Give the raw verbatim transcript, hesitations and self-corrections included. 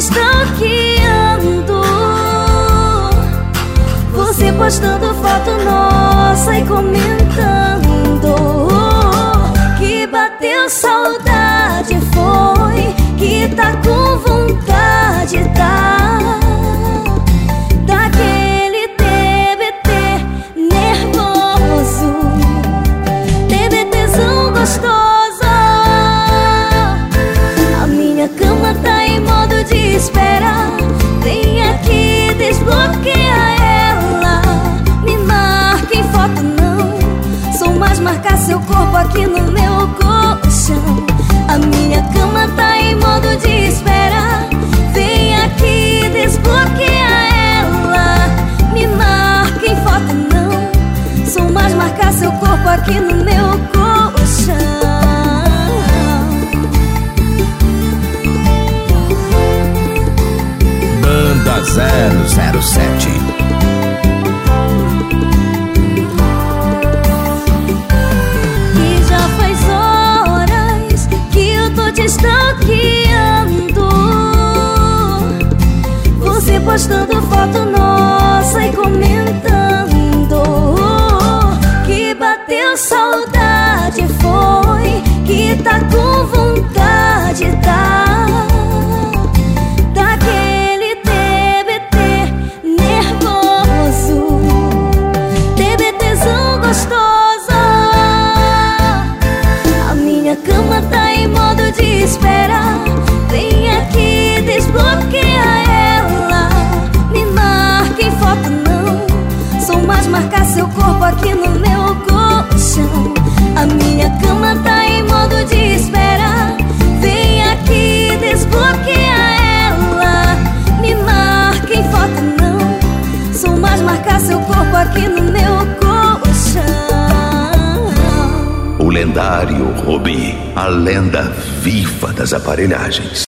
stalkeando, você postando foto nossa e comentando que bateu saudade, foi que tá com vontade, tá? Daquele T B T nervoso, TBTzão gostoso. A minha cama tá em modo de espera, vem aqui, desbloqueia ela. Me marca em foto não, sou mais marcar seu corpo aqui no meu colchão. A minha cama tá em modo de espera, vem aqui, desbloqueia ela. Me marca em foto não, sou mais marcar seu corpo aqui no meu colchão. Banda zero zero sete. E já faz horas que eu tô te stalkeando, você postando foto nossa e comentando que bateu saudade, foi que tá com vontade, tá? Daquele T B T nervoso, TBTzão gostoso. A minha cama tá em modo de espera, vem aqui, desbloqueia ela. Me marca em foto não, sou mais marcar seu corpo aqui no meu colchão. A minha cama tá em modo de espera, vem aqui, desbloqueia ela. Me marca em foto não, sou mais marcar seu corpo aqui no meu colchão. O lendário Robi, a lenda viva das aparelhagens.